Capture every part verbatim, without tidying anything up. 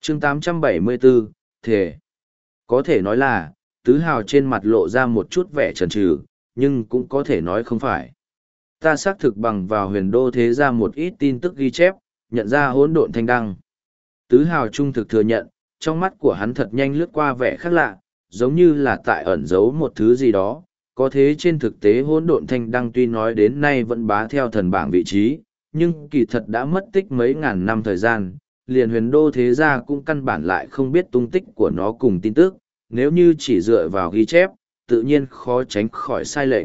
chương tám trăm bảy mươi bốn, thể. Có thể nói là, tứ hào trên mặt lộ ra một chút vẻ chần chừ, nhưng cũng có thể nói không phải. Ta xác thực bằng vào huyền đô thế ra một ít tin tức ghi chép, nhận ra hỗn độn thanh đăng. Tứ hào trung thực thừa nhận, trong mắt của hắn thật nhanh lướt qua vẻ khác lạ, giống như là tại ẩn giấu một thứ gì đó. Có thế trên thực tế hỗn độn thanh đăng tuy nói đến nay vẫn bá theo thần bảng vị trí, nhưng kỳ thật đã mất tích mấy ngàn năm thời gian, liền huyền đô thế gia cũng căn bản lại không biết tung tích của nó cùng tin tức, nếu như chỉ dựa vào ghi chép, tự nhiên khó tránh khỏi sai lệch.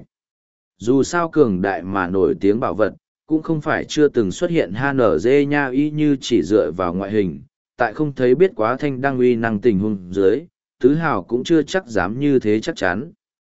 Dù sao cường đại mà nổi tiếng bảo vật, cũng không phải chưa từng xuất hiện hát en giê nha y như chỉ dựa vào ngoại hình, tại không thấy biết quá thanh đăng uy năng tình huống dưới, tứ hào cũng chưa chắc dám như thế chắc chắn.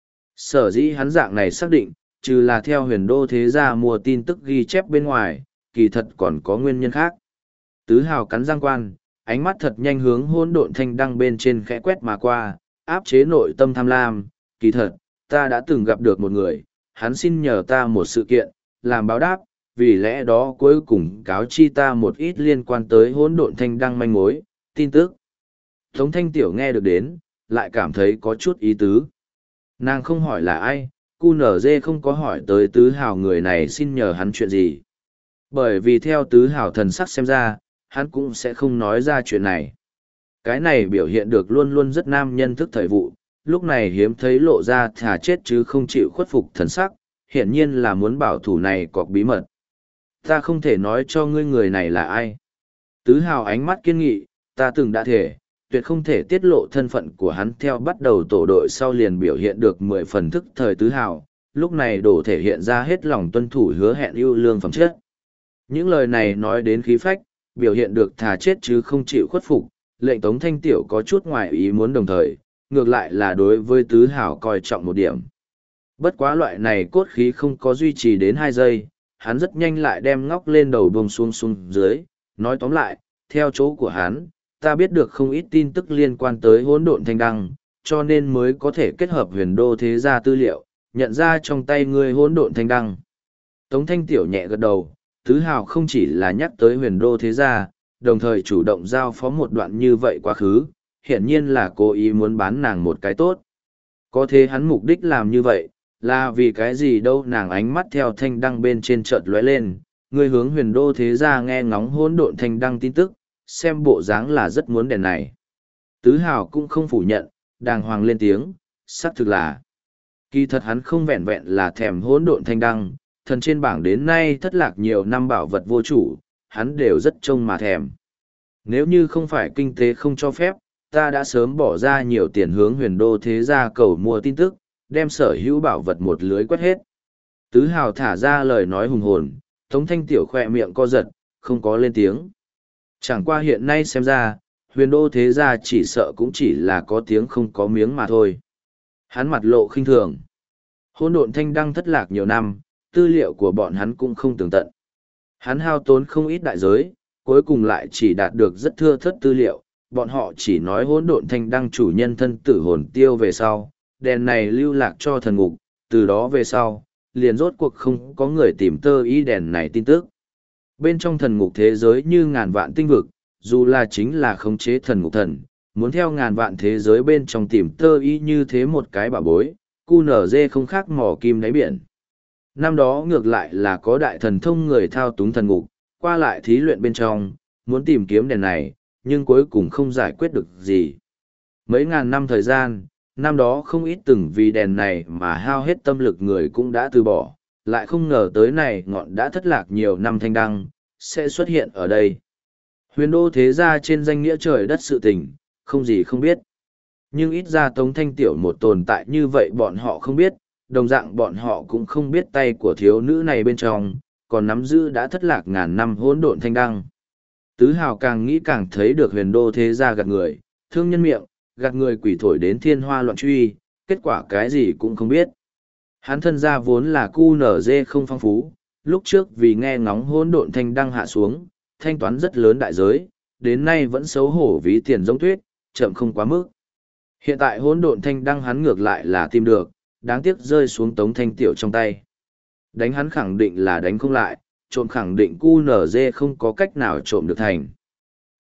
Sở dĩ hắn dạng này xác định, trừ là theo huyền đô thế gia mua tin tức ghi chép bên ngoài, kỳ thật còn có nguyên nhân khác. Tứ hào cắn răng quan, ánh mắt thật nhanh hướng hỗn độn thanh đăng bên trên khẽ quét mà qua, áp chế nội tâm tham lam. Kỳ thật, ta đã từng gặp được một người, hắn xin nhờ ta một sự kiện, làm báo đáp, vì lẽ đó cuối cùng cáo chi ta một ít liên quan tới hỗn độn thanh đăng manh mối, tin tức. Tống thanh tiểu nghe được đến, lại cảm thấy có chút ý tứ. Nàng không hỏi là ai, cu nở dê không có hỏi tới tứ hào người này xin nhờ hắn chuyện gì. Bởi vì theo tứ hào thần sắc xem ra, hắn cũng sẽ không nói ra chuyện này. Cái này biểu hiện được luôn luôn rất nam nhân thức thời vụ, lúc này hiếm thấy lộ ra thà chết chứ không chịu khuất phục thần sắc, hiển nhiên là muốn bảo thủ này cọc bí mật. Ta không thể nói cho ngươi người này là ai. Tứ hào ánh mắt kiên nghị, ta từng đã thể, tuyệt không thể tiết lộ thân phận của hắn. Theo bắt đầu tổ đội sau liền biểu hiện được mười phần thức thời tứ hào, lúc này đổ thể hiện ra hết lòng tuân thủ hứa hẹn ưu lương phẩm chất. Những lời này nói đến khí phách, biểu hiện được thà chết chứ không chịu khuất phục, lệnh Tống Thanh Tiểu có chút ngoài ý muốn đồng thời, ngược lại là đối với tứ hào coi trọng một điểm. Bất quá loại này cốt khí không có duy trì đến hai giây, hắn rất nhanh lại đem ngóc lên đầu bông xuống xuống dưới, nói tóm lại, theo chỗ của hắn, ta biết được không ít tin tức liên quan tới hỗn độn thanh đăng, cho nên mới có thể kết hợp huyền đô thế gia tư liệu, nhận ra trong tay ngươi hỗn độn thanh đăng. Tống Thanh Tiểu nhẹ gật đầu, tứ hào không chỉ là nhắc tới huyền đô thế gia, đồng thời chủ động giao phó một đoạn như vậy quá khứ, hiển nhiên là cố ý muốn bán nàng một cái tốt. Có thế hắn mục đích làm như vậy, là vì cái gì đâu? Nàng ánh mắt theo thanh đăng bên trên chợt lóe lên, người hướng huyền đô thế gia nghe ngóng hỗn độn thanh đăng tin tức, xem bộ dáng là rất muốn đèn này. Tứ hào cũng không phủ nhận, đàng hoàng lên tiếng, xác thực là. Kỳ thật hắn không vẹn vẹn là thèm hỗn độn thanh đăng, thần trên bảng đến nay thất lạc nhiều năm bảo vật vô chủ, hắn đều rất trông mà thèm. Nếu như không phải kinh tế không cho phép, ta đã sớm bỏ ra nhiều tiền hướng huyền đô thế gia cầu mua tin tức, đem sở hữu bảo vật một lưới quét hết. Tứ hào thả ra lời nói hùng hồn, Tống Thanh Tiểu khỏe miệng co giật, không có lên tiếng. Chẳng qua hiện nay xem ra, huyền đô thế gia chỉ sợ cũng chỉ là có tiếng không có miếng mà thôi. Hắn mặt lộ khinh thường. Hỗn độn thanh đăng thất lạc nhiều năm, tư liệu của bọn hắn cũng không tường tận. Hắn hao tốn không ít đại giới, cuối cùng lại chỉ đạt được rất thưa thớt tư liệu, bọn họ chỉ nói hỗn độn thanh đăng chủ nhân thân tử hồn tiêu về sau, đèn này lưu lạc cho thần ngục, từ đó về sau, liền rốt cuộc không có người tìm tơ ý đèn này tin tức. Bên trong thần ngục thế giới như ngàn vạn tinh vực, dù là chính là khống chế thần ngục thần, muốn theo ngàn vạn thế giới bên trong tìm tơ ý như thế một cái bảo bối, cu nở dê không khác mỏ kim đáy biển. Năm đó ngược lại là có đại thần thông người thao túng thần ngục, qua lại thí luyện bên trong, muốn tìm kiếm đèn này, nhưng cuối cùng không giải quyết được gì. Mấy ngàn năm thời gian, năm đó không ít từng vì đèn này mà hao hết tâm lực người cũng đã từ bỏ, lại không ngờ tới này ngọn đã thất lạc nhiều năm thanh đăng, sẽ xuất hiện ở đây. Huyền đô thế gia trên danh nghĩa trời đất sự tình, không gì không biết. Nhưng ít ra Tống Thanh Tiểu một tồn tại như vậy bọn họ không biết, đồng dạng bọn họ cũng không biết tay của thiếu nữ này bên trong, còn nắm giữ đã thất lạc ngàn năm hỗn độn thanh đăng. Tứ hào càng nghĩ càng thấy được huyền đô thế gia gạt người, thương nhân miệng, gạt người quỷ thổi đến thiên hoa loạn truy, kết quả cái gì cũng không biết. Hắn thân gia vốn là cu nở dê không phong phú, lúc trước vì nghe ngóng hỗn độn thanh đăng hạ xuống, thanh toán rất lớn đại giới, đến nay vẫn xấu hổ ví tiền giống tuyết, chậm không quá mức. Hiện tại hỗn độn thanh đăng hắn ngược lại là tìm được, đáng tiếc rơi xuống Tống Thanh Tiểu trong tay. Đánh hắn khẳng định là đánh không lại, trộm khẳng định cu nở dê không có cách nào trộm được thành.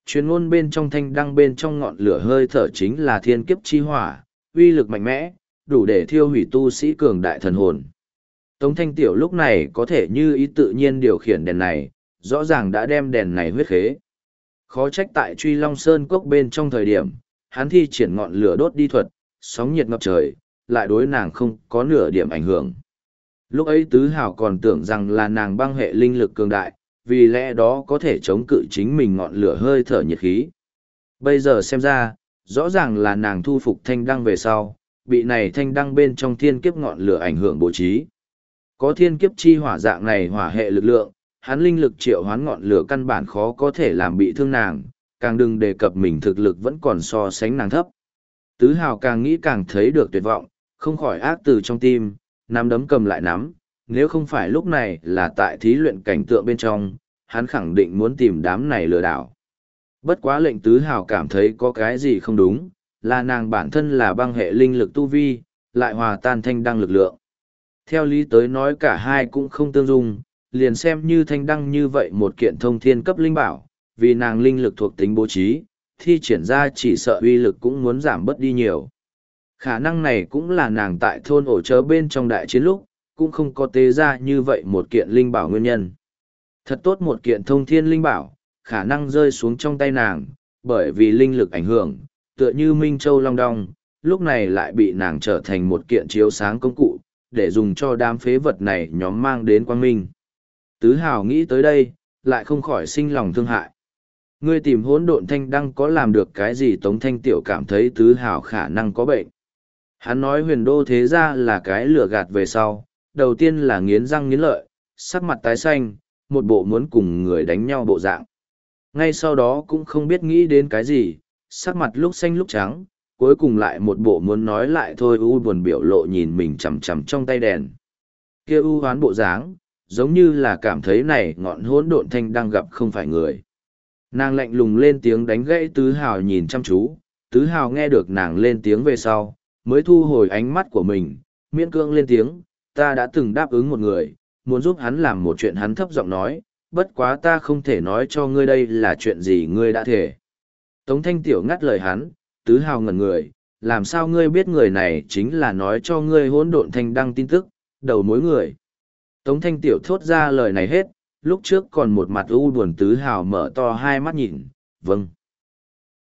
Truyền ngôn bên trong thanh đăng bên trong ngọn lửa hơi thở chính là thiên kiếp chi hỏa, uy lực mạnh mẽ, đủ để thiêu hủy tu sĩ cường đại thần hồn. Tống Thanh Tiểu lúc này có thể như ý tự nhiên điều khiển đèn này, rõ ràng đã đem đèn này huyết khế. Khó trách tại Truy Long Sơn cốc bên trong thời điểm, hắn thi triển ngọn lửa đốt đi thuật, sóng nhiệt ngập trời, lại đối nàng không có nửa điểm ảnh hưởng. Lúc ấy Tứ Hào còn tưởng rằng là nàng băng hệ linh lực cường đại, vì lẽ đó có thể chống cự chính mình ngọn lửa hơi thở nhiệt khí. Bây giờ xem ra, rõ ràng là nàng thu phục thanh đăng về sau, bị này thanh đăng bên trong thiên kiếp ngọn lửa ảnh hưởng bố trí. Có thiên kiếp chi hỏa dạng này hỏa hệ lực lượng, hắn linh lực triệu hoán ngọn lửa căn bản khó có thể làm bị thương nàng, càng đừng đề cập mình thực lực vẫn còn so sánh nàng thấp. Tứ Hào càng nghĩ càng thấy được tuyệt vọng, không khỏi ác từ trong tim, nắm đấm cầm lại nắm, nếu không phải lúc này là tại thí luyện cảnh tượng bên trong, hắn khẳng định muốn tìm đám này lừa đảo. Bất quá lệnh Tứ Hào cảm thấy có cái gì không đúng, là nàng bản thân là băng hệ linh lực tu vi, lại hòa tan thanh đăng lực lượng. Theo lý tới nói cả hai cũng không tương dung, liền xem như thanh đăng như vậy một kiện thông thiên cấp linh bảo, vì nàng linh lực thuộc tính bố trí, thi triển ra chỉ sợ uy lực cũng muốn giảm bớt đi nhiều. Khả năng này cũng là nàng tại thôn ổ chớ bên trong đại chiến lúc, cũng không có tế ra như vậy một kiện linh bảo nguyên nhân. Thật tốt một kiện thông thiên linh bảo, khả năng rơi xuống trong tay nàng, bởi vì linh lực ảnh hưởng, tựa như Minh Châu Long Đong, lúc này lại bị nàng trở thành một kiện chiếu sáng công cụ, để dùng cho đám phế vật này nhóm mang đến quang minh. Tứ Hào nghĩ tới đây, lại không khỏi sinh lòng thương hại. Ngươi tìm hỗn độn thanh đăng có làm được cái gì? Tống Thanh Tiểu cảm thấy Tứ Hào khả năng có bệnh. Hắn nói huyền đô thế ra là cái lừa gạt về sau, đầu tiên là nghiến răng nghiến lợi, sắc mặt tái xanh, một bộ muốn cùng người đánh nhau bộ dạng. Ngay sau đó cũng không biết nghĩ đến cái gì, sắc mặt lúc xanh lúc trắng, cuối cùng lại một bộ muốn nói lại thôi u buồn biểu lộ nhìn mình chằm chằm trong tay đèn. Kia u hoán bộ dáng, giống như là cảm thấy này ngọn hỗn độn thanh đang gặp không phải người. Nàng lạnh lùng lên tiếng đánh gãy Tứ Hào nhìn chăm chú, Tứ Hào nghe được nàng lên tiếng về sau, mới thu hồi ánh mắt của mình, miễn cưỡng lên tiếng, ta đã từng đáp ứng một người, muốn giúp hắn làm một chuyện. Hắn thấp giọng nói, bất quá ta không thể nói cho ngươi đây là chuyện gì ngươi đã thể. Tống Thanh Tiểu ngắt lời hắn, Tứ Hào ngẩn người, làm sao ngươi biết người này chính là nói cho ngươi hỗn độn thanh đăng tin tức, đầu mối người. Tống Thanh Tiểu thốt ra lời này hết, lúc trước còn một mặt u buồn Tứ Hào mở to hai mắt nhìn, vâng.